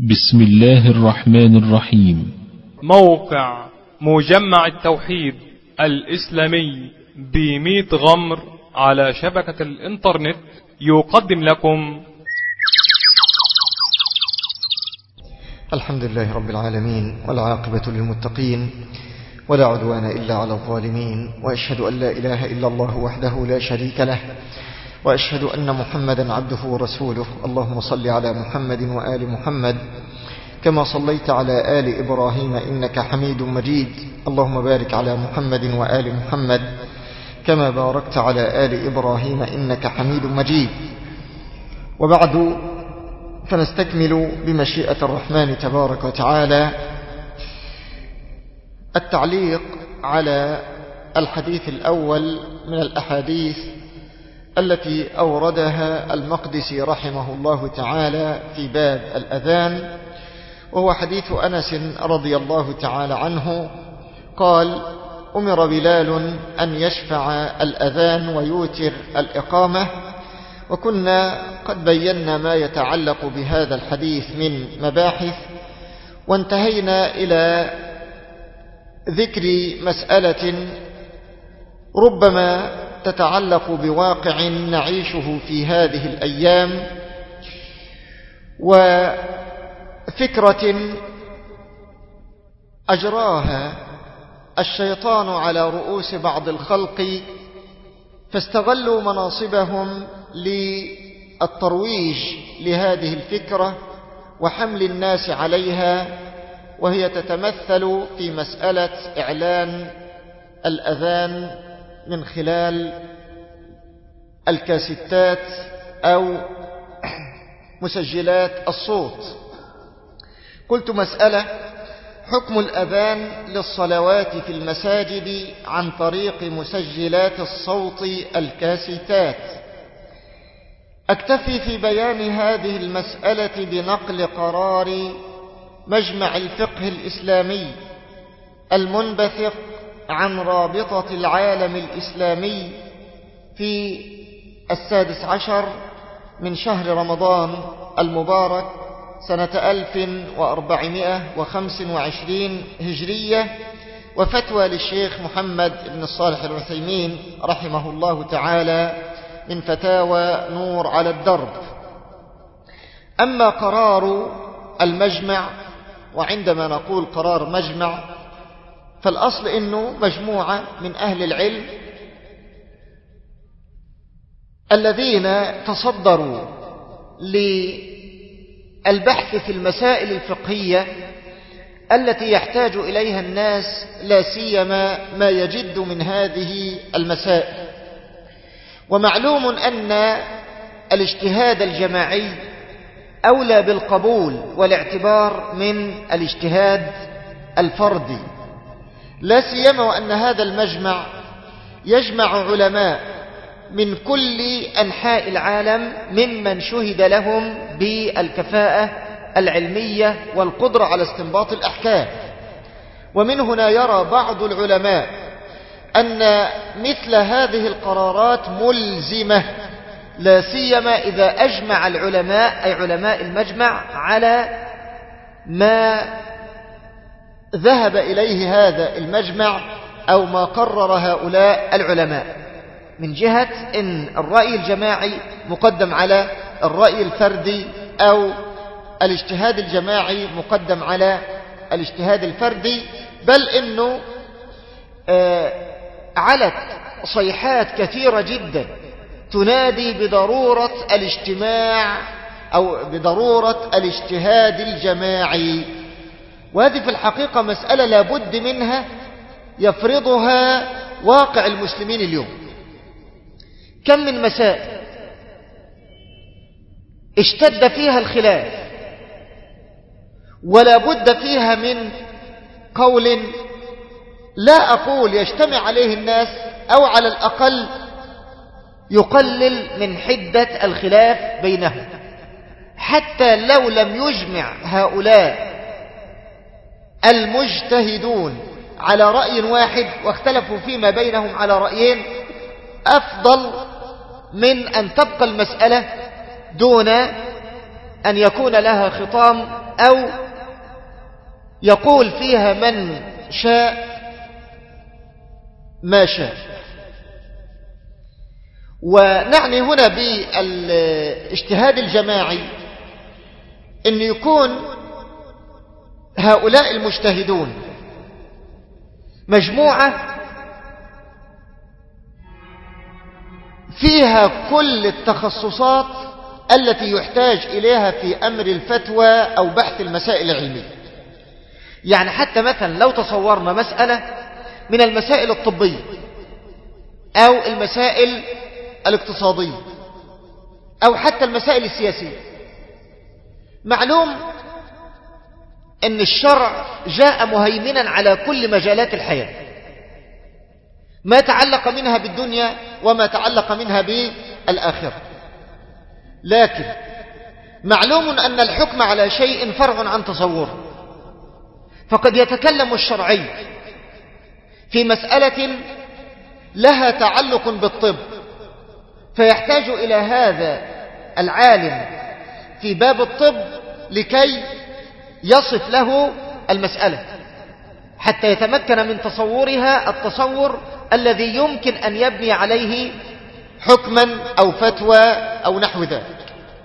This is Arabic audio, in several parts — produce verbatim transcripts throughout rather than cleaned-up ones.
بسم الله الرحمن الرحيم. موقع مجمع التوحيد الإسلامي بميت غمر على شبكة الإنترنت يقدم لكم الحمد لله رب العالمين، والعاقبة للمتقين، ولا عدوان إلا على الظالمين، وأشهد أن لا إله إلا الله وحده لا شريك له، وأشهد أن محمدا عبده ورسوله. اللهم صل على محمد وآل محمد كما صليت على آل إبراهيم إنك حميد مجيد. اللهم بارك على محمد وآل محمد كما باركت على آل إبراهيم إنك حميد مجيد. وبعد، فنستكمل بمشيئة الرحمن تبارك وتعالى التعليق على الحديث الأول من الأحاديث التي أوردها المقدسي رحمه الله تعالى في باب الأذان، وهو حديث أنس رضي الله تعالى عنه قال: أمر بلال أن يشفع الأذان ويوتر الإقامة. وكنا قد بينا ما يتعلق بهذا الحديث من مباحث، وانتهينا إلى ذكر مسألة ربما تتعلق بواقع نعيشه في هذه الأيام، وفكرة أجراها الشيطان على رؤوس بعض الخلق فاستغلوا مناصبهم للترويج لهذه الفكرة وحمل الناس عليها، وهي تتمثل في مسألة إعلان الأذان من خلال الكاسيتات أو مسجلات الصوت. قلت مسألة: حكم الأذان للصلوات في المساجد عن طريق مسجلات الصوت الكاسيتات. أكتفي في بيان هذه المسألة بنقل قرار مجمع الفقه الإسلامي المنبثق عن رابطة العالم الإسلامي في السادس عشر من شهر رمضان المبارك سنة ألف وأربعمائة وخمسة وعشرين هجرية، وفتوى للشيخ محمد بن الصالح العثيمين رحمه الله تعالى من فتاوى نور على الدرب. أما قرار المجمع، وعندما نقول قرار مجمع فالأصل إنه مجموعة من أهل العلم الذين تصدروا للبحث في المسائل الفقهية التي يحتاج إليها الناس، لا سيما ما يجد من هذه المسائل. ومعلوم أن الاجتهاد الجماعي أولى بالقبول والاعتبار من الاجتهاد الفردي، لا سيما وأن هذا المجمع يجمع علماء من كل أنحاء العالم ممن شهد لهم بالكفاءة العلمية والقدرة على استنباط الأحكام. ومن هنا يرى بعض العلماء أن مثل هذه القرارات ملزمة، لا سيما إذا أجمع العلماء أي علماء المجمع على ما ذهب إليه هذا المجمع أو ما قرر هؤلاء العلماء، من جهة إن الرأي الجماعي مقدم على الرأي الفردي أو الاجتهاد الجماعي مقدم على الاجتهاد الفردي، بل إنه آه علت صيحات كثيرة جدا تنادي بضرورة الاجتماع أو بضرورة الاجتهاد الجماعي. وهذه في الحقيقة مسألة لابد منها يفرضها واقع المسلمين اليوم. كم من مسائل اشتد فيها الخلاف ولا بد فيها من قول لا أقول يجتمع عليه الناس، أو على الأقل يقلل من حدة الخلاف بينهم، حتى لو لم يجمع هؤلاء المجتهدون على رأي واحد واختلفوا فيما بينهم على رأيين، أفضل من أن تبقى المسألة دون أن يكون لها خطام أو يقول فيها من شاء ما شاء. ونعني هنا بالاجتهاد الجماعي أن يكون هؤلاء المجتهدون مجموعة فيها كل التخصصات التي يحتاج إليها في أمر الفتوى أو بحث المسائل العلمية. يعني حتى مثلا لو تصورنا مسألة من المسائل الطبية أو المسائل الاقتصادية أو حتى المسائل السياسية، معلوم أن الشرع جاء مهيمنا على كل مجالات الحياة، ما تعلق منها بالدنيا وما تعلق منها بالآخرة. لكن معلوم أن الحكم على شيء فرع عن تصوره، فقد يتكلم الشرعي في مسألة لها تعلق بالطب، فيحتاج إلى هذا العالم في باب الطب لكي يصف له المسألة حتى يتمكن من تصورها التصور الذي يمكن أن يبني عليه حكما أو فتوى أو نحو ذلك.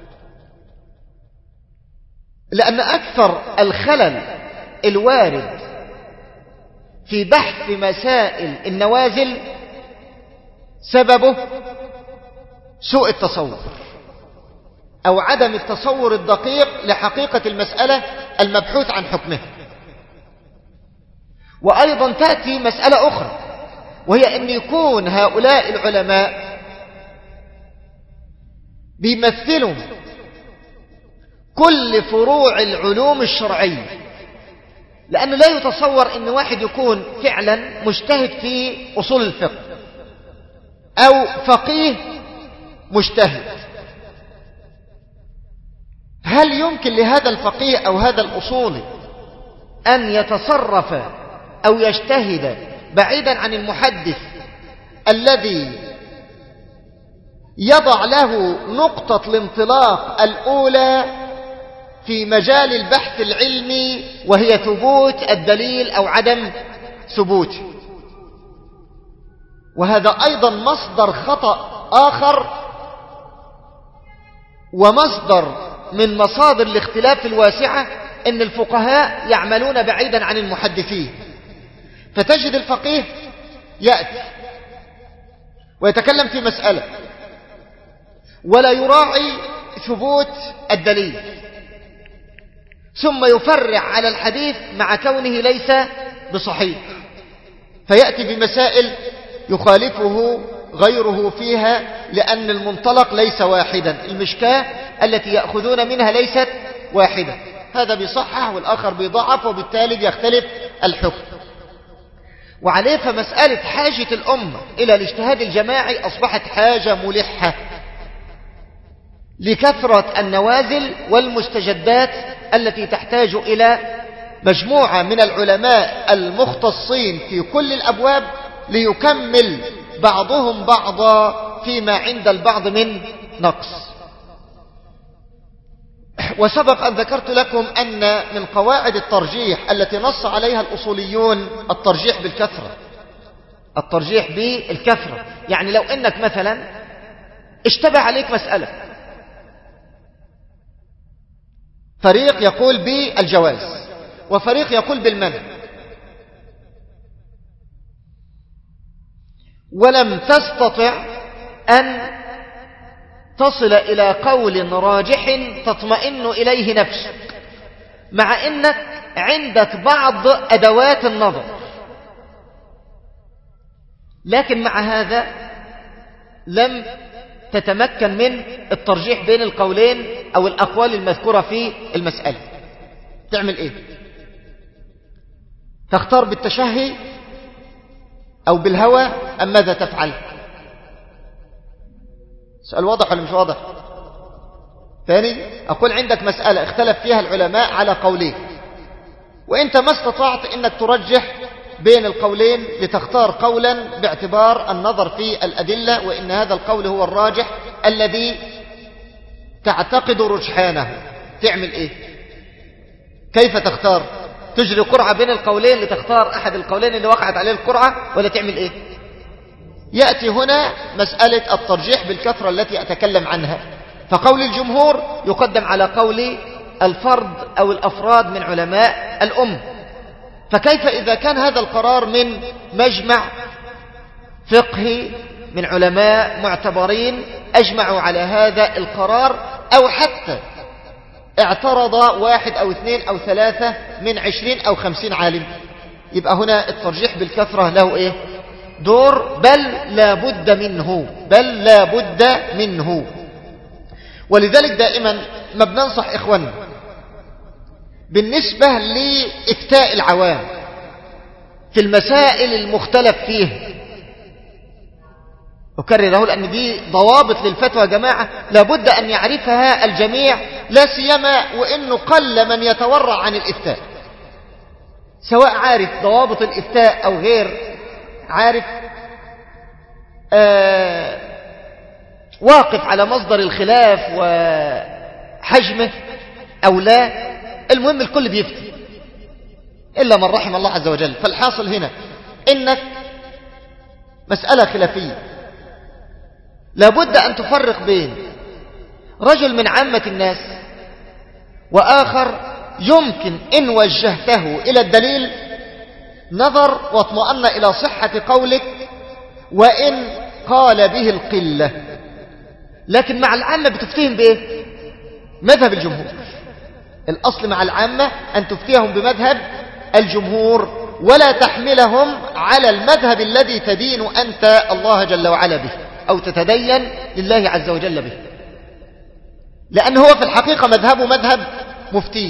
لأن أكثر الخلل الوارد في بحث مسائل النوازل سببه سوء التصور أو عدم التصور الدقيق لحقيقة المسألة المبحوث عن حكمها. وأيضا تأتي مسألة أخرى، وهي أن يكون هؤلاء العلماء بيمثلوا كل فروع العلوم الشرعية، لأنه لا يتصور أن واحد يكون فعلا مجتهد في أصول الفقه أو فقيه مجتهد. هل يمكن لهذا الفقيه أو هذا الأصولي أن يتصرف أو يجتهد بعيدا عن المحدث الذي يضع له نقطة الانطلاق الأولى في مجال البحث العلمي، وهي ثبوت الدليل أو عدم ثبوته؟ وهذا أيضا مصدر خطأ آخر ومصدر من مصادر الاختلاف الواسعة، أن الفقهاء يعملون بعيدا عن المحدثين، فتجد الفقيه يأتي ويتكلم في مسألة ولا يراعي ثبوت الدليل، ثم يفرع على الحديث مع كونه ليس بصحيح، فيأتي بمسائل يخالفه غيره فيها، لأن المنطلق ليس واحدا، المشكاة التي يأخذون منها ليست واحدة، هذا بيصحح والآخر بيضعف، وبالتالي بيختلف الحكم. وعليه فمسألة حاجة الأمة إلى الاجتهاد الجماعي أصبحت حاجة ملحة لكثرة النوازل والمستجدات التي تحتاج إلى مجموعة من العلماء المختصين في كل الأبواب ليكمل بعضهم بعضا فيما عند البعض من نقص. وسبق أن ذكرت لكم أن من قواعد الترجيح التي نص عليها الأصوليون الترجيح بالكثرة، الترجيح بالكثرة. يعني لو أنك مثلا اشتبه عليك مسألة، فريق يقول بالجواز وفريق يقول بالمنع، ولم تستطع أن تصل إلى قول راجح تطمئن إليه نفسك، مع أنك عندك بعض أدوات النظر، لكن مع هذا لم تتمكن من الترجيح بين القولين أو الأقوال المذكورة في المسألة، تعمل إيه؟ تختار بالتشهي أو بالهوى أم ماذا تفعل؟ سؤال واضح ولا مش واضح؟ ثاني، أقول عندك مسألة اختلف فيها العلماء على قولين، وإنت ما استطعت إنك ترجح بين القولين لتختار قولا باعتبار النظر في الأدلة، وإن هذا القول هو الراجح الذي تعتقد رجحانه، تعمل ايه؟ كيف تختار؟ تجري قرعة بين القولين لتختار احد القولين اللي وقعت عليه القرعة، ولا تعمل ايه؟ يأتي هنا مسألة الترجيح بالكثرة التي أتكلم عنها، فقول الجمهور يقدم على قول الفرد أو الأفراد من علماء الأم. فكيف إذا كان هذا القرار من مجمع فقهي من علماء معتبرين أجمعوا على هذا القرار، أو حتى اعترض واحد أو اثنين أو ثلاثة من عشرين أو خمسين عالم، يبقى هنا الترجيح بالكثرة له إيه؟ دور، بل لا بد منه، بل لا بد منه. ولذلك دائما ما بننصح إخواننا بالنسبة لإفتاء العوام في المسائل المختلف فيه، أكرره لأن دي ضوابط للفتوى يا جماعة لابد أن يعرفها الجميع، لا سيما وإنه قل من يتورع عن الإفتاء، سواء عارف ضوابط الإفتاء أو غير عارف، آه واقف على مصدر الخلاف وحجمه أو لا. المهم الكل بيفتي إلا من رحم الله عز وجل. فالحاصل هنا إنك مسألة خلافية لابد أن تفرق بين رجل من عامة الناس وآخر يمكن إن وجهته إلى الدليل نظر واطمأن إلى صحة قولك وإن قال به القلة، لكن مع العامة بتفتيهم بإيه؟ مذهب الجمهور. الأصل مع العامة أن تفتيهم بمذهب الجمهور ولا تحملهم على المذهب الذي تدين أنت الله جل وعلا به أو تتدين لله عز وجل به، لأنه هو في الحقيقة مذهبه مذهب مفتي.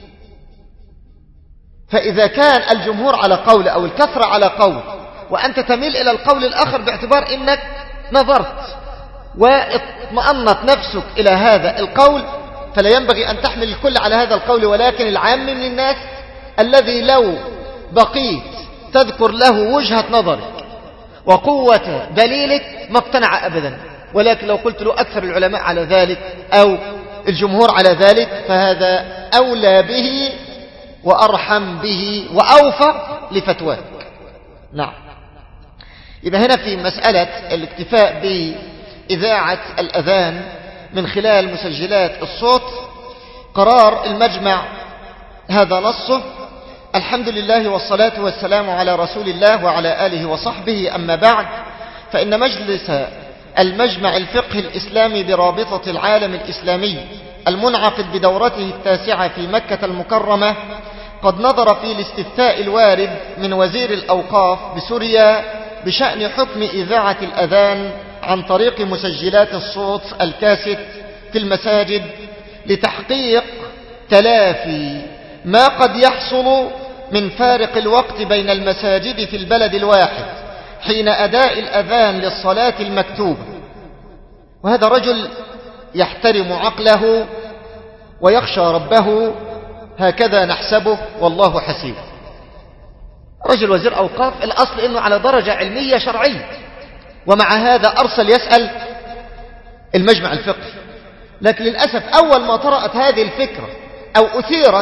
فإذا كان الجمهور على قول أو الكثرة على قول وأنت تميل إلى القول الآخر باعتبار أنك نظرت واطمأنت نفسك إلى هذا القول، فلا ينبغي أن تحمل الكل على هذا القول. ولكن العام من الناس الذي لو بقيت تذكر له وجهة نظرك وقوة دليلك ما اقتنع أبدا، ولكن لو قلت له أكثر العلماء على ذلك أو الجمهور على ذلك فهذا أولى به وأرحم به وأوفق لفتواك. نعم. يبقى هنا في مسألة الاكتفاء بإذاعة الأذان من خلال مسجلات الصوت، قرار المجمع هذا نصه: الحمد لله والصلاة والسلام على رسول الله وعلى آله وصحبه، أما بعد، فإن مجلس المجمع الفقهي الإسلامي برابطة العالم الإسلامي المنعقد بدورته التاسعة في مكة المكرمة قد نظر في الاستفتاء الوارد من وزير الأوقاف بسوريا بشأن حكم إذاعة الأذان عن طريق مسجلات الصوت الكاسيت في المساجد لتحقيق تلافي ما قد يحصل من فارق الوقت بين المساجد في البلد الواحد حين أداء الأذان للصلاة المكتوبة. وهذا رجل يحترم عقله ويخشى ربه، هكذا نحسبه والله حسيبه. رجل وزير أوقاف، الأصل إنه على درجة علمية شرعية، ومع هذا أرسل يسأل المجمع الفقهي. لكن للأسف أول ما طرأت هذه الفكرة أو أثيرت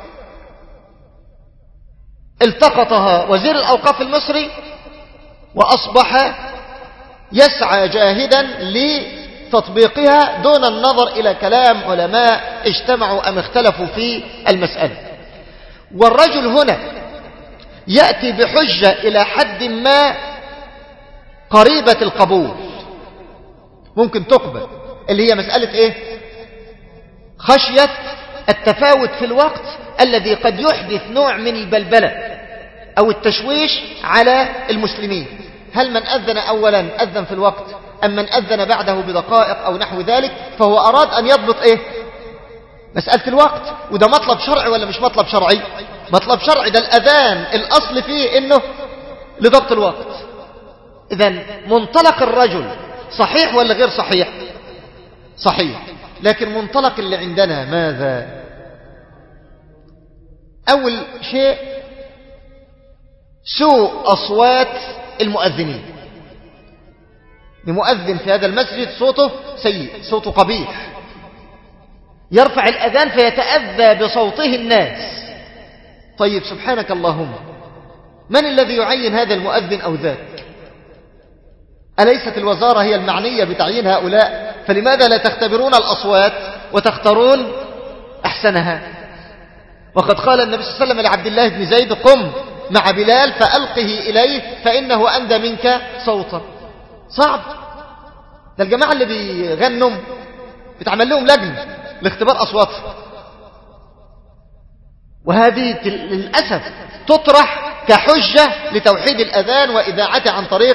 التقطها وزير الأوقاف المصري وأصبح يسعى جاهدا لتطبيقها دون النظر إلى كلام علماء اجتمعوا أم اختلفوا في المسألة. والرجل هنا يأتي بحجة إلى حد ما قريبة القبول، ممكن تقبل، اللي هي مسألة إيه؟ خشية التفاوت في الوقت الذي قد يحدث نوع من البلبلة أو التشويش على المسلمين. هل من أذن أولا أذن في الوقت أم من أذن بعده بدقائق أو نحو ذلك؟ فهو أراد أن يضبط إيه؟ مسألة الوقت. وده مطلب شرعي ولا مش مطلب شرعي؟ مطلب شرعي. ده الأذان الأصل فيه إنه لضبط الوقت. إذن منطلق الرجل صحيح ولا غير صحيح؟ صحيح. لكن منطلق اللي عندنا ماذا؟ أول شيء سوء أصوات المؤذنين. المؤذن في هذا المسجد صوته سيء، صوته قبيح، يرفع الأذان فيتأذى بصوته الناس. طيب سبحانك اللهم، من الذي يعين هذا المؤذن أو ذاك؟ أليست الوزارة هي المعنية بتعيين هؤلاء؟ فلماذا لا تختبرون الأصوات وتختارون أحسنها؟ وقد قال النبي صلى الله عليه وسلم لعبد الله بن زيد: قم مع بلال فألقه إليه فإنه أندى منك صوتا. صعب. ده الجماعة اللي بيغنوا بتعمل لهم لجنة لاختبار أصواتهم، وهذه للأسف تطرح كحجة لتوحيد الأذان وإذاعته عن طريق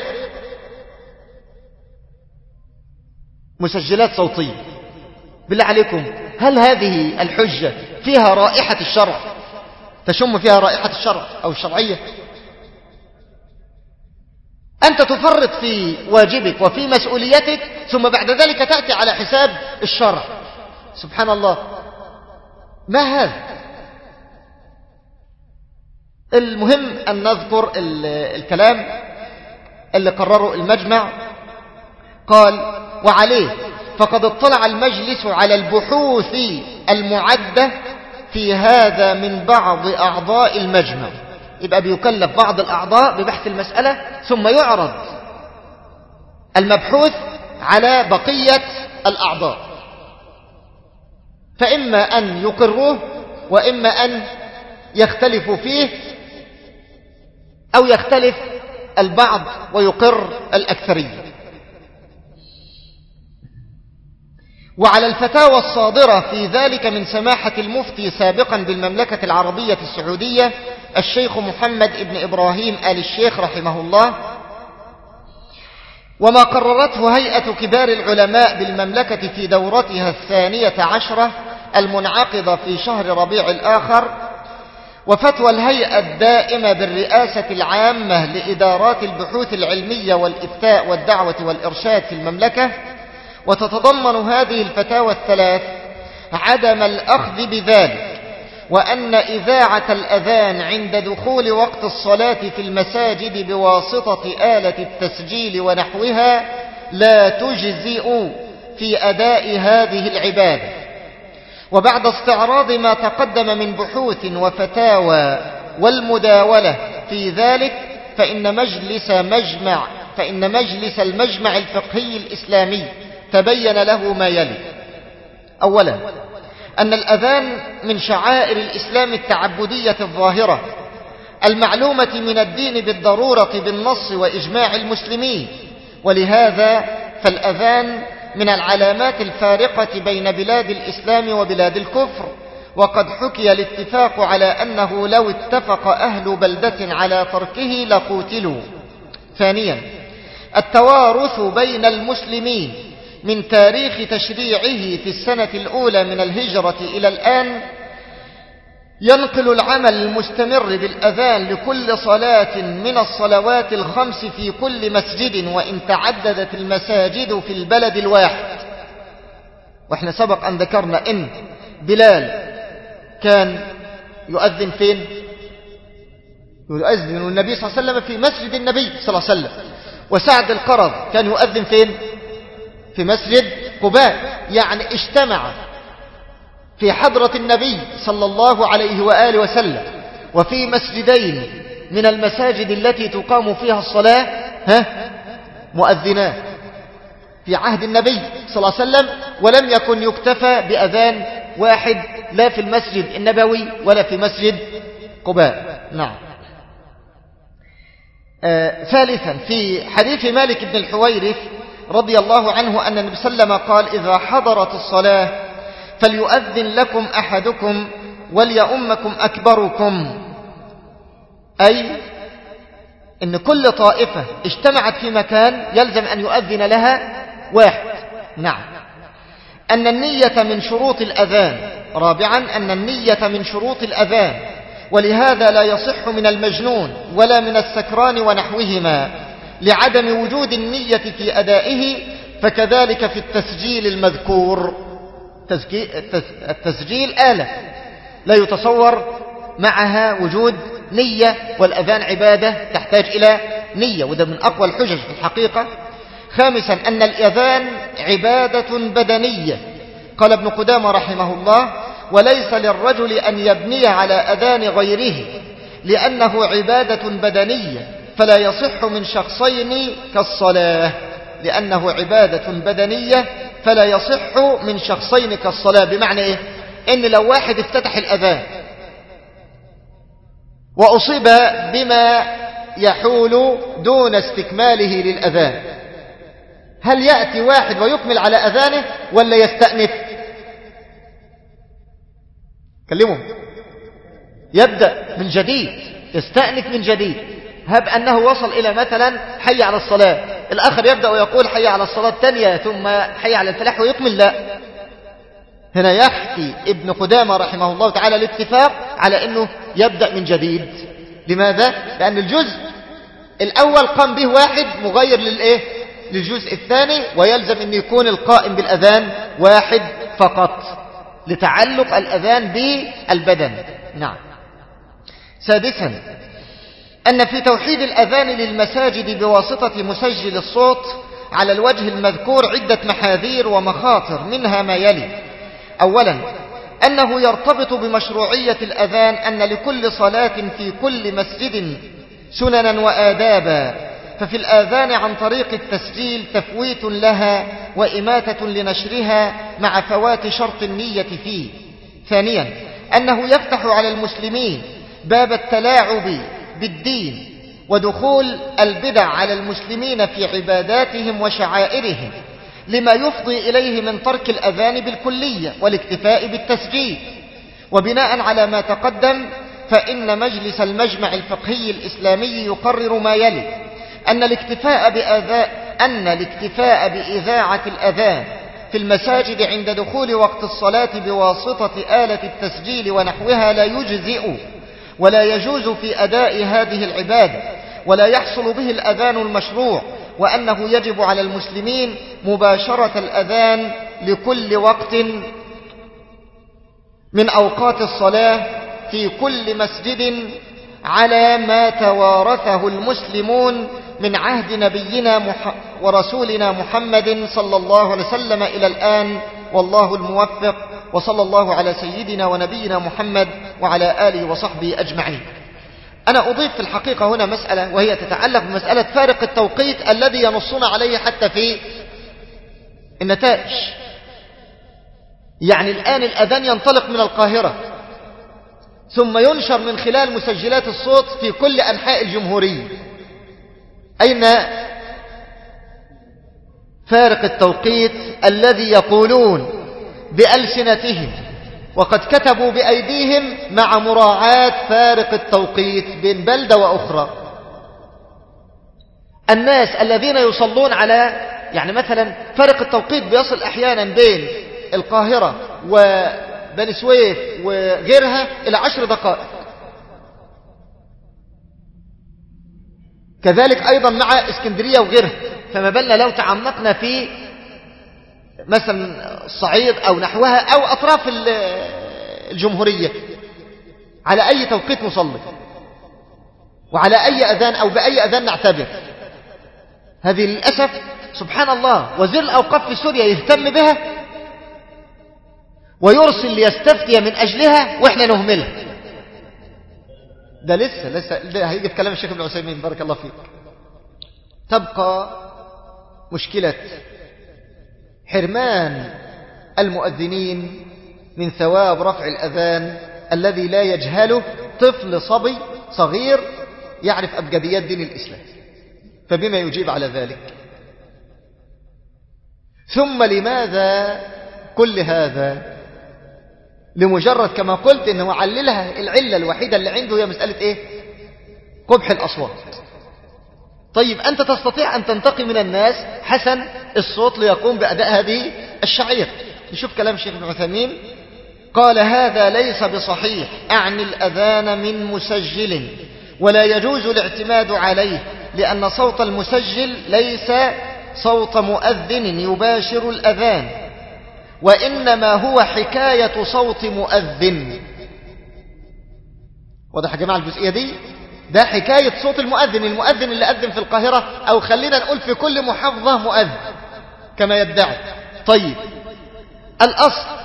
مسجلات صوتية. بالله عليكم، هل هذه الحجة فيها رائحة الشرع؟ تشم فيها رائحة الشرع أو الشرعية؟ أنت تفرط في واجبك وفي مسؤوليتك، ثم بعد ذلك تأتي على حساب الشرع. سبحان الله، ما هذا؟ المهم أن نذكر الكلام اللي قرره المجمع. قال: وعليه فقد اطلع المجلس على البحوث المعدة في هذا من بعض أعضاء المجمع. يبقى بيكلف بعض الأعضاء ببحث المسألة، ثم يعرض المبحوث على بقية الأعضاء، فإما أن يقروه وإما أن يختلفوا فيه، أو يختلف البعض ويقر الأكثرية. وعلى الفتاوى الصادرة في ذلك من سماحة المفتي سابقا بالمملكة العربية السعودية الشيخ محمد ابن إبراهيم آل الشيخ رحمه الله، وما قررته هيئة كبار العلماء بالمملكة في دورتها الثانية عشرة المنعقدة في شهر ربيع الآخر، وفتوى الهيئة الدائمة بالرئاسة العامة لإدارات البحوث العلمية والإفتاء والدعوة والإرشاد في المملكة. وتتضمن هذه الفتاوى الثلاث عدم الأخذ بذلك، وأن إذاعة الأذان عند دخول وقت الصلاة في المساجد بواسطة آلة التسجيل ونحوها لا تجزئ في أداء هذه العبادة. وبعد استعراض ما تقدم من بحوث وفتاوى والمداولة في ذلك، فإن مجلس مجمع فإن مجلس المجمع الفقهي الإسلامي تبين له ما يلي: أولا، أن الأذان من شعائر الإسلام التعبدية الظاهرة المعلومة من الدين بالضرورة بالنص وإجماع المسلمين، ولهذا فالأذان من العلامات الفارقة بين بلاد الإسلام وبلاد الكفر، وقد حكي الاتفاق على أنه لو اتفق أهل بلدة على تركه لقوتلوا. ثانيا، التوارث بين المسلمين من تاريخ تشريعه في السنة الأولى من الهجرة إلى الآن ينقل العمل المستمر بالأذان لكل صلاة من الصلوات الخمس في كل مسجد، وإن تعددت المساجد في البلد الواحد. وإحنا سبق أن ذكرنا إن بلال كان يؤذن فين؟ يؤذن النبي صلى الله عليه وسلم في مسجد النبي صلى الله عليه وسلم. وسعد القرظ كان يؤذن فين؟ في مسجد قباء. يعني اجتمع في حضرة النبي صلى الله عليه وآله وسلم وفي مسجدين من المساجد التي تقام فيها الصلاة ها مؤذنان في عهد النبي صلى الله عليه وسلم، ولم يكن يكتفى بأذان واحد لا في المسجد النبوي ولا في مسجد قباء. نعم. آه ثالثا، في حديث مالك بن الحويرث رضي الله عنه أن النبي صلى الله عليه وسلم قال: إذا حضرت الصلاة فليؤذن لكم أحدكم وليؤمكم أكبركم. أي إن كل طائفة اجتمعت في مكان يلزم أن يؤذن لها واحد. نعم. أن النية من شروط الأذان. رابعا، أن النية من شروط الأذان، ولهذا لا يصح من المجنون ولا من السكران ونحوهما لعدم وجود النية في أدائه، فكذلك في التسجيل المذكور. التسجيل آلة لا يتصور معها وجود نية، والأذان عبادة تحتاج إلى نية، وده من أقوى الحجج في الحقيقة. خامسا، أن الأذان عبادة بدنية قال ابن قدامة رحمه الله: وليس للرجل أن يبني على أذان غيره لأنه عبادة بدنية فلا يصح من شخصين كالصلاة لأنه عبادة بدنية فلا يصح من شخصين كالصلاة. بمعنى إيه؟ إن لو واحد افتتح الأذان وأصيب بما يحول دون استكماله للأذان، هل يأتي واحد ويكمل على أذانه ولا يستأنف؟ كلمه. يبدأ من جديد، يستأنف من جديد. هب أنه وصل إلى مثلا حي على الصلاة، الآخر يبدأ ويقول حي على الصلاة الثانية ثم حي على الفلاح ويكمل. لا، هنا يحكي ابن قدامة رحمه الله تعالى الاتفاق على أنه يبدأ من جديد. لماذا؟ لأن الجزء الأول قام به واحد مغير للإيه؟ للجزء الثاني، ويلزم أن يكون القائم بالأذان واحد فقط لتعلق الأذان بالبدن. نعم. سادسا، أن في توحيد الأذان للمساجد بواسطة مسجل الصوت على الوجه المذكور عدة محاذير ومخاطر، منها ما يلي: أولا، أنه يرتبط بمشروعية الأذان أن لكل صلاة في كل مسجد سننا وآدابا، ففي الآذان عن طريق التسجيل تفويت لها وإماتة لنشرها مع فوات شرط النية فيه. ثانيا، أنه يفتح على المسلمين باب التلاعب بالدين ودخول البدع على المسلمين في عباداتهم وشعائرهم، لما يفضي إليه من ترك الأذان بالكلية والاكتفاء بالتسجيل. وبناء على ما تقدم، فإن مجلس المجمع الفقهي الإسلامي يقرر ما يلي: أن الاكتفاء بأذاء أن الاكتفاء بإذاعة الأذان في المساجد عند دخول وقت الصلاة بواسطة آلة التسجيل ونحوها لا يجزئ ولا يجوز في أداء هذه العبادة، ولا يحصل به الأذان المشروع، وأنه يجب على المسلمين مباشرة الأذان لكل وقت من أوقات الصلاة في كل مسجد على ما توارثه المسلمون من عهد نبينا مح... ورسولنا محمد صلى الله عليه وسلم إلى الآن، والله الموفق. وصلى الله على سيدنا ونبينا محمد وعلى آله وصحبه أجمعين. أنا أضيف في الحقيقة هنا مسألة، وهي تتعلق بمسألة فارق التوقيت الذي ينصون عليه حتى في النتائج. يعني الآن الأذان ينطلق من القاهرة ثم ينشر من خلال مسجلات الصوت في كل أنحاء الجمهورية. أين فارق التوقيت الذي يقولون بألسنتهم وقد كتبوا بأيديهم مع مراعاة فارق التوقيت بين بلدة وأخرى؟ الناس الذين يصلون على، يعني مثلا فارق التوقيت بيصل أحيانا بين القاهرة وبني سويف وغيرها إلى عشر دقائق، كذلك أيضا مع اسكندرية وغيرها. فما بالنا لو تعمقنا في مثلا الصعيد أو نحوها أو أطراف الجمهورية، على أي توقيت نصلي وعلى أي أذان أو بأي أذان نعتبر؟ هذه للأسف سبحان الله وزير الأوقاف في سوريا يهتم بها ويرسل ليستفتي من أجلها وإحنا نهملها. ده لسه لسه ده هيجي في كلام الشيخ ابن عثيمين بارك الله فيك. تبقى مشكلة حرمان المؤذنين من ثواب رفع الأذان الذي لا يجهله طفل صبي صغير يعرف أبجديات دين الإسلام، فبما يجيب على ذلك؟ ثم لماذا كل هذا؟ لمجرد كما قلت انه عللها العلة الوحيدة اللي عنده هي مسألة ايه؟ قبح الأصوات. طيب أنت تستطيع أن تنتقي من الناس حسن الصوت ليقوم بأداء هذه الشعير. نشوف كلام الشيخ ابن عثيمين. قال: هذا ليس بصحيح، أعني الأذان من مسجل، ولا يجوز الاعتماد عليه، لأن صوت المسجل ليس صوت مؤذن يباشر الأذان، وإنما هو حكاية صوت مؤذن. واضح يا جماعة الجزئية دي؟ ده حكاية صوت المؤذن، المؤذن اللي أذن في القاهرة، أو خلينا نقول في كل محافظة مؤذن كما يدعي. طيب الأصل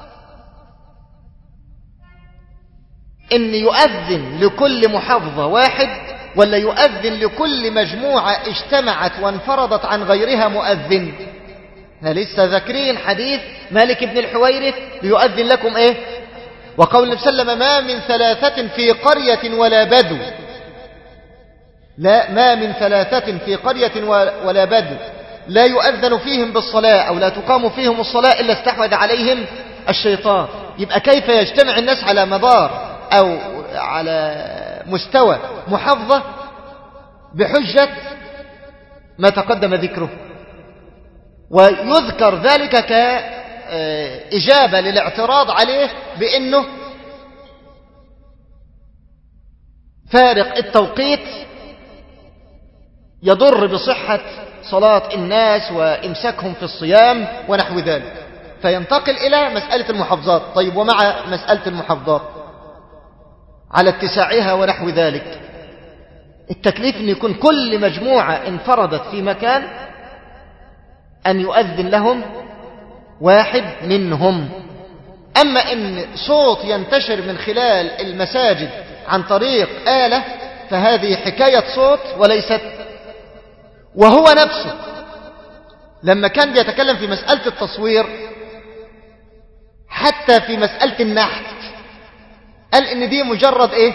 إن يؤذن لكل محافظة واحد، ولا يؤذن لكل مجموعة اجتمعت وانفرضت عن غيرها مؤذن؟ احنا لسه ذاكرين حديث مالك بن الحويرث ليؤذن لكم ايه، وقول النبي صلى الله عليه وسلم ما من ثلاثة في قرية ولا بدو، لا ما من ثلاثة في قرية ولا بدو لا يؤذن فيهم بالصلاة أو لا تقام فيهم الصلاة إلا استحوذ عليهم الشيطان. يبقى كيف يجتمع الناس على مدار أو على مستوى محافظة بحجة ما تقدم ذكره، ويذكر ذلك كإجابة للاعتراض عليه بأنه فارق التوقيت يضر بصحة صلاة الناس وإمساكهم في الصيام ونحو ذلك، فينتقل إلى مسألة المحافظات. طيب ومع مسألة المحافظات على اتساعها ونحو ذلك، التكليف أن يكون كل مجموعة انفردت في مكان أن يؤذن لهم واحد منهم. أما أن صوت ينتشر من خلال المساجد عن طريق آلة فهذه حكاية صوت وليست. وهو نفسه لما كان بيتكلم في مسألة التصوير حتى في مسألة النحت قال إن دي مجرد إيه؟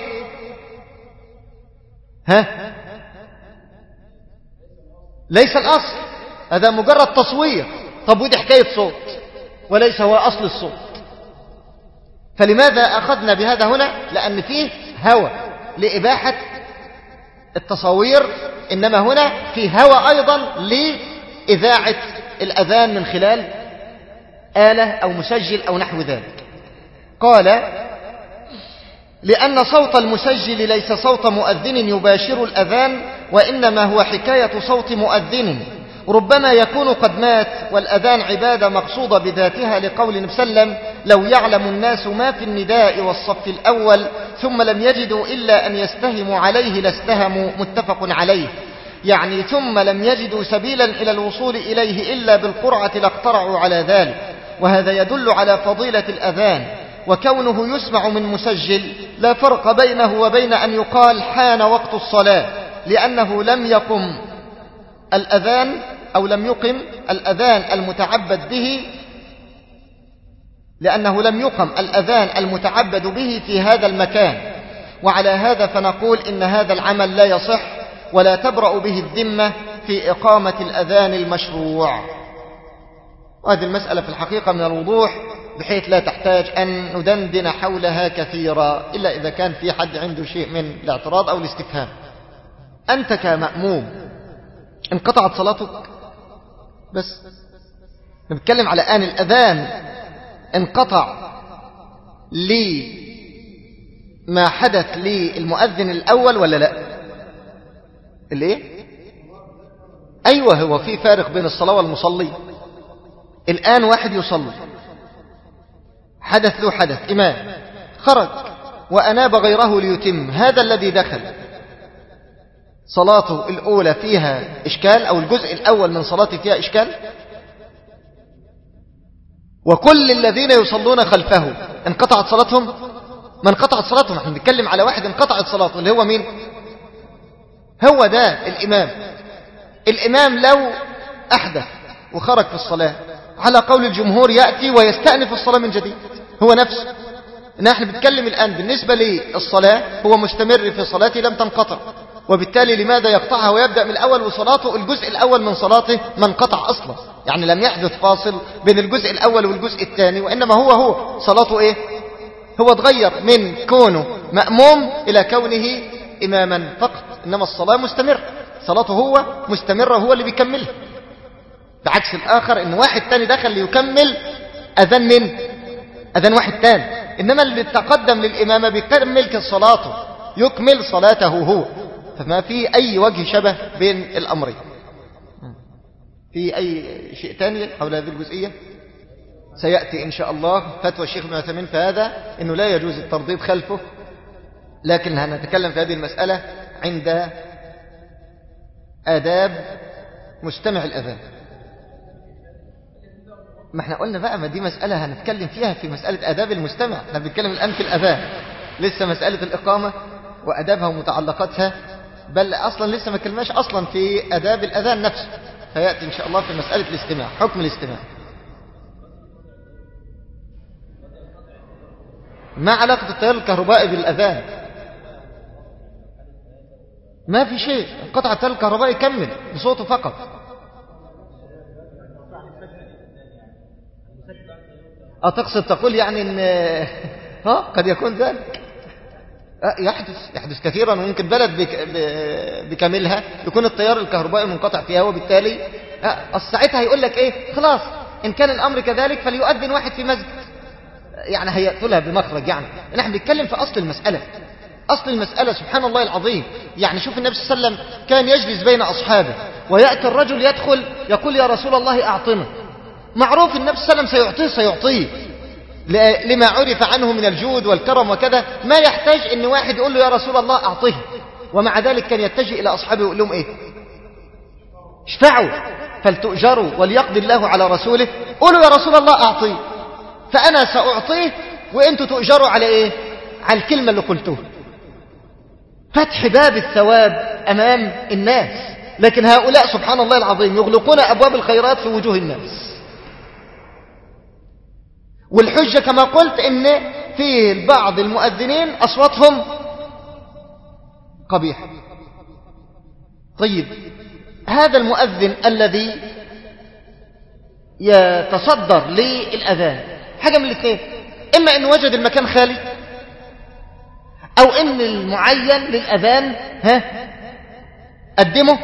ها؟ ليس الأصل، هذا مجرد تصوير. طب ودي حكاية صوت وليس هو أصل الصوت. فلماذا أخذنا بهذا هنا؟ لأن فيه هوى لإباحة التصوير، إنما هنا فيه هوى أيضا لإذاعة الأذان من خلال آلة أو مسجل أو نحو ذلك. قال لأن صوت المسجل ليس صوت مؤذن يباشر الأذان، وإنما هو حكاية صوت مؤذن ربما يكون قد مات، والأذان عبادة مقصودة بذاتها، لقول النبي صلى الله عليه وسلم لو يعلم الناس ما في النداء والصف الأول ثم لم يجدوا إلا أن يستهموا عليه لاستهموا، متفق عليه. يعني ثم لم يجدوا سبيلا إلى الوصول إليه إلا بالقرعة لاقترعوا على ذلك. وهذا يدل على فضيلة الأذان، وكونه يسمع من مسجل لا فرق بينه وبين أن يقال حان وقت الصلاة، لأنه لم يقم الأذان أو لم يقم الأذان المتعبد به لأنه لم يقم الأذان المتعبد به في هذا المكان. وعلى هذا فنقول إن هذا العمل لا يصح ولا تبرأ به الذمة في إقامة الأذان المشروع. وهذه المسألة في الحقيقة من الوضوح بحيث لا تحتاج أن ندندن حولها كثيرا إلا إذا كان في حد عنده شيء من الاعتراض أو الاستفهام. أنت كمأموم انقطعت صلاتك، بس نتكلم على آن الأذان انقطع لما حدث للمؤذن الأول ولا لا؟ الايه؟ أيوة، هو في فارق بين الصلاة والمصلي. الآن واحد يصلي، حدث له حدث، إمام خرج وأناب غيره ليتم، هذا الذي دخل صلاته الأولى فيها إشكال أو الجزء الأول من صلاته فيها إشكال، وكل الذين يصلون خلفه انقطعت صلاتهم. ما انقطعت صلاتهم، احنا بنتكلم على واحد انقطعت صلاته اللي هو مين؟ هو ده الإمام. الإمام لو أحدث وخرج في الصلاة على قول الجمهور يأتي ويستأنف الصلاة من جديد، هو نفسه. نحن بنتكلم الآن بالنسبة للصلاة هو مستمر في صلاته لم تنقطع، وبالتالي لماذا يقطعها ويبدأ من الأول؟ وصلاته الجزء الأول من صلاته ما انقطع أصلا، يعني لم يحدث فاصل بين الجزء الأول والجزء الثاني، وإنما هو هو صلاته إيه؟ هو اتغير من كونه مأموم إلى كونه إماما فقط، إنما الصلاة مستمر، صلاته هو مستمرة، هو اللي بيكملها، بعكس الآخر إن واحد تاني دخل ليكمل أذان من أذان واحد تاني، إنما اللي تقدم للإمامة بيكمل صلاته، يكمل صلاته هو. فما في أي وجه شبه بين الأمرين. في أي شيء تاني حول هذه الجزئية؟ سيأتي إن شاء الله فتوى الشيخ ابن عثيمين في هذا، إنه لا يجوز الترديد خلفه، لكن هنتكلم في هذه المسألة عند آداب مستمع الأذان. ما احنا قلنا بقى، ما دي مسألة هنتكلم فيها في مسألة آداب المستمع. احنا بنتكلم الآن في الأذان، لسه مسألة الإقامة وأدابها ومتعلقاتها، بل أصلا لسه ما كلمناش أصلا في آداب الأذان نفسه، فيأتي إن شاء الله في مسألة الاستماع، حكم الاستماع. ما علاقة التيار الكهربائي بالأذان؟ ما في شيء، قطع التيار الكهربائي يكمل بصوته فقط. اه تقصد تقول يعني ان ها قد يكون ذلك يحدث يحدث كثيرا، وممكن بلد بك بكاملها يكون التيار الكهربائي منقطع فيها، وبالتالي ساعتها هيقول لك ايه، خلاص ان كان الامر كذلك فليؤذن واحد في مسجد، يعني هيقتلها بمخرج. يعني نحن بنتكلم في اصل المسألة، اصل المسألة سبحان الله العظيم. يعني شوف النبي صلى الله عليه وسلم كان يجلس بين اصحابه، ويأتي الرجل يدخل يقول يا رسول الله اعطنا. معروف النبي صلى الله عليه وسلم سيعطيه سيعطيه لما عرف عنه من الجود والكرم وكذا، ما يحتاج ان واحد يقول له يا رسول الله اعطيه. ومع ذلك كان يتجه الى اصحابه ويقول لهم ايه، اشفعوا فلتؤجروا وليقضي الله على رسوله، قولوا يا رسول الله اعطيه، فانا ساعطيه وانتوا تؤجروا على ايه، على الكلمة اللي قلتوها. فتح باب الثواب امام الناس، لكن هؤلاء سبحان الله العظيم يغلقون ابواب الخيرات في وجوه الناس. والحجة كما قلت ان في بعض المؤذنين اصواتهم قبيحة. طيب هذا المؤذن الذي يتصدر للأذان حاجة من الاثنين، اما انه وجد المكان خالي، او ان المعين للأذان ها قدمه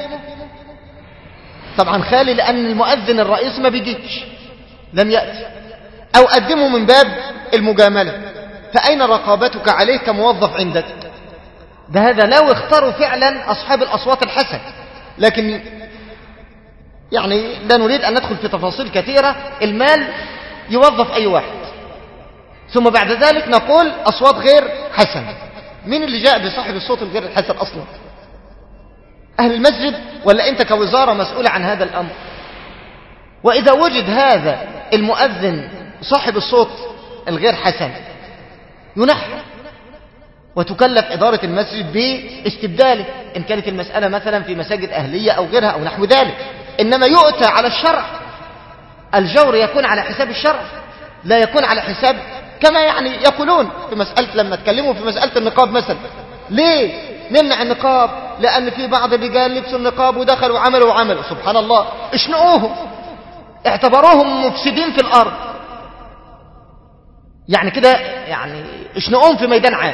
طبعا خالي لان المؤذن الرئيس ما بيجيش لم يأتي، او قدمه من باب المجاملة. فأين رقابتك عليه كموظف عندك؟ ده هذا لو اختاروا فعلا أصحاب الأصوات الحسن. لكن يعني لا نريد أن ندخل في تفاصيل كثيرة، المال يوظف أي واحد. ثم بعد ذلك نقول أصوات غير حسن. مين اللي جاء بصاحب الصوت الغير الحسن أصلا؟ أهل المسجد ولا أنت كوزارة مسؤولة عن هذا الأمر؟ وإذا وجد هذا المؤذن صاحب الصوت الغير حسن ينحى، وتكلف إدارة المسجد باستبداله إن كانت المسألة مثلا في مساجد أهلية أو غيرها أو نحو ذلك. إنما يؤتى على الشرع، الجور يكون على حساب الشرع، لا يكون على حساب كما يعني يقولون في مسألة، لما تكلموا في مسألة النقاب مثلا، ليه نمنع النقاب؟ لأن في بعض الرجال لبسوا النقاب ودخلوا وعملوا وعملوا. سبحان الله، اشنقوهم، اعتبروهم مفسدين في الأرض، يعني كده يعني اشنقوهم في ميدان عام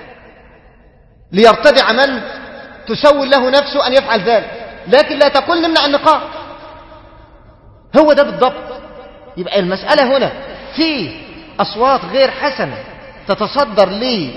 ليرتدع من تسول له نفسه أن يفعل ذلك، لكن لا تقول نمنع النقاب. هو ده بالضبط. يبقى المسألة هنا في أصوات غير حسنة تتصدر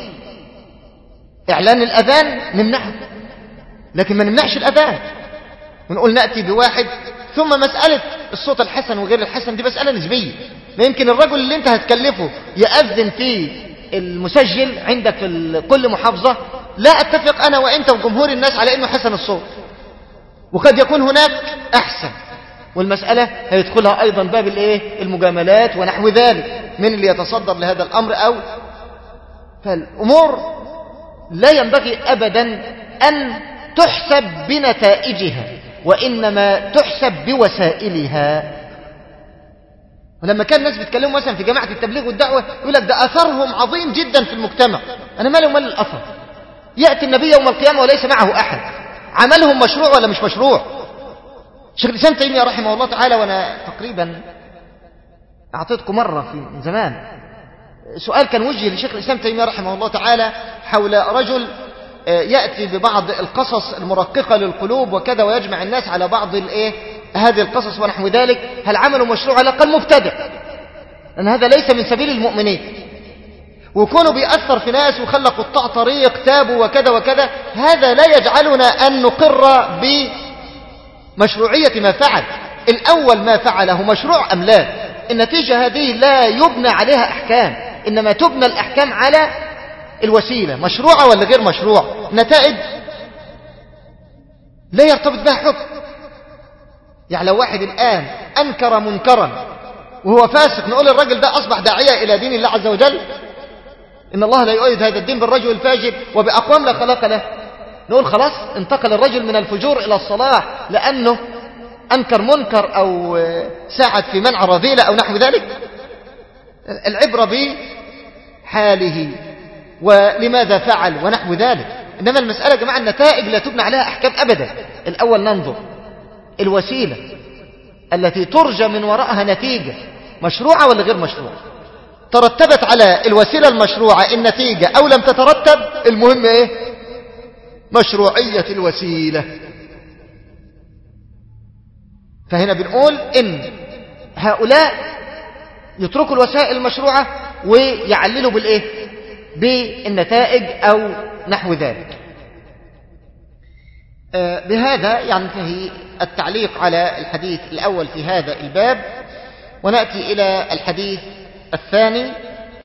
لإعلان الأذان نمنعها، لكن ما نمنعش الأذان ونقول نأتي بواحد. ثم مسألة الصوت الحسن وغير الحسن دي مسألة نسبية. ما يمكن الرجل اللي انت هتكلفه يأذن في المسجل عندك في كل محافظة، لا اتفق انا وانت وجمهور الناس على انه حسن الصوت، وقد يكون هناك احسن، والمسألة هيدخلها ايضا باب الايه المجاملات ونحو ذلك من اللي يتصدر لهذا الامر. او فالامور لا ينبغي ابدا ان تحسب بنتائجها، وانما تحسب بوسائلها. ولما كان الناس بيتكلموا مثلا في جماعة التبليغ والدعوة يقول لك ده أثرهم عظيم جدا في المجتمع. أنا مالي ومال الأثر؟ يأتي النبي يوم القيامة وليس معه أحد. عملهم مشروع ولا مش مشروع؟ شيخ الإسلام تيمية رحمه الله تعالى، وأنا تقريبا أعطيتكم مرة في زمان سؤال كان وجه لشيخ الإسلام تيمية رحمه الله تعالى حول رجل يأتي ببعض القصص المرققة للقلوب وكذا، ويجمع الناس على بعض الإيه هذه القصص ونحو ذلك. هل عملوا مشروع؟ على الأقل مبتدع، لأن هذا ليس من سبيل المؤمنين. وكونوا بيأثر في ناس وخلى قطاع طريق تابوا وكذا وكذا، هذا لا يجعلنا أن نقر بمشروعية ما فعل. الأول ما فعله مشروع أم لا؟ النتيجة هذه لا يبنى عليها أحكام، إنما تبنى الأحكام على الوسيلة، مشروعة ولا غير مشروع. نتائج لا يرتبط بها حكم. يعني لو واحد الآن أنكر منكرا وهو فاسق نقول الرجل ده أصبح داعية إلى دين الله عز وجل؟ إن الله لا يؤيد هذا الدين بالرجل الفاجر وبأقوام لا خلاق له. نقول خلاص انتقل الرجل من الفجور إلى الصلاح لأنه أنكر منكر أو ساعد في منع رذيلة أو نحو ذلك. العبرة بحاله ولماذا فعل ونحو ذلك. إنما المسألة يا جماعة النتائج لا تبنى عليها أحكام أبدا. الأول ننظر الوسيلة التي ترجى من وراءها نتيجة مشروعة ولا غير مشروعة. ترتبت على الوسيلة المشروعة النتيجة أو لم تترتب، المهم إيه؟ مشروعية الوسيلة. فهنا بنقول إن هؤلاء يتركوا الوسائل المشروعة ويعللوا بالإيه؟ بالنتائج أو نحو ذلك. آه بهذا ينتهي التعليق على الحديث الأول في هذا الباب، ونأتي إلى الحديث الثاني